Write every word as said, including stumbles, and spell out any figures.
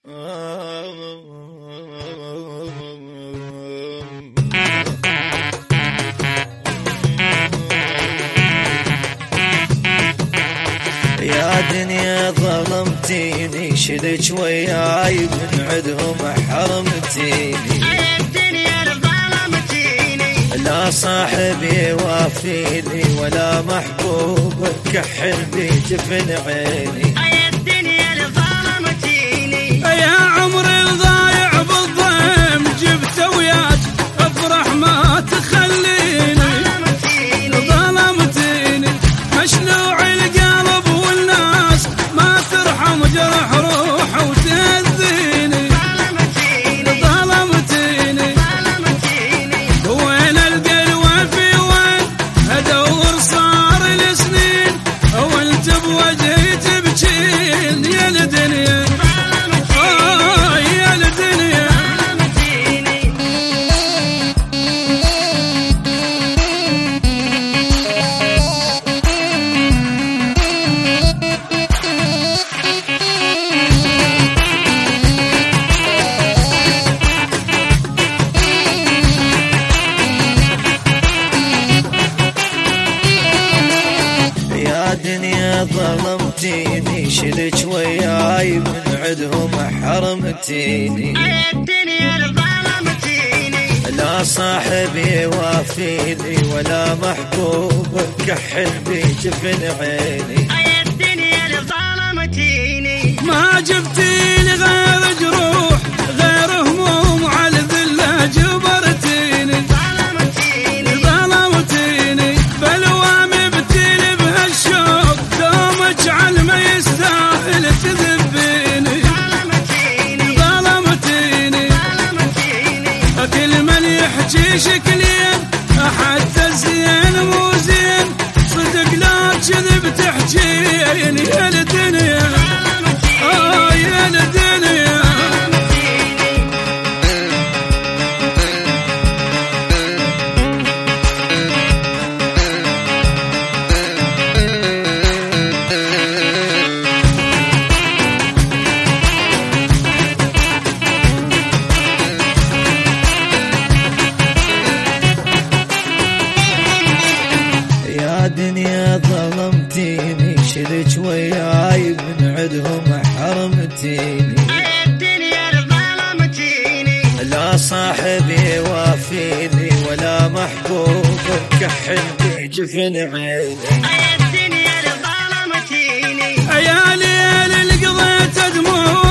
يا دنيا ظلمتيني، شلك وياي من عدهم حرمتيني. يا دنيا ظلمتيني، لا صاحبي وافيني ولا محبوب كحل بجفن عيني. يا الدنيا ظلمتيني، يا عمري الضايع بالضيم جبته وياك افرح ما تخليني. ظلمتيني ظلمتيني مشلوع القلب والناس ما ترحم جرح روح وتأذيني. ظلمتيني ظلمتيني ظلمتيني، وين القلوة في وين ادور صار لسنين، وانت بوجهي تبكين يا الدنيا. آه يا الدنيا يا دنيا ظلمتيني، شلك وياي من عدهم حرمتيني. يا الدنيا ظلمتيني، لا صاحبي وافيني ولا محبوب كحل بجفن عيني. يا الدنيا ظلمتيني، ما جبتيني غير جروح غير هموم على الذلة جبرتيني. ظلمتيني ظلمتيني بلوامي بتيني بهالشوق دومك على ما يستاهل تذبيني. ظلمتيني ظلمتيني ظلمتيني، كل من يحكي شكلين حتى الزين مو زين صدق لا كذب تحجيني. يا الدنيا آه يا الدنيا يا دنيا ظلمتيني، شلك وياي من عدهم حرمتيني. يا الدنيا ظلمتيني، لا صاحبي وافيني ولا محبوب كحل بجفن عيني. يا الدنيا ظلمتيني، يا ليل اللي قضيت دموع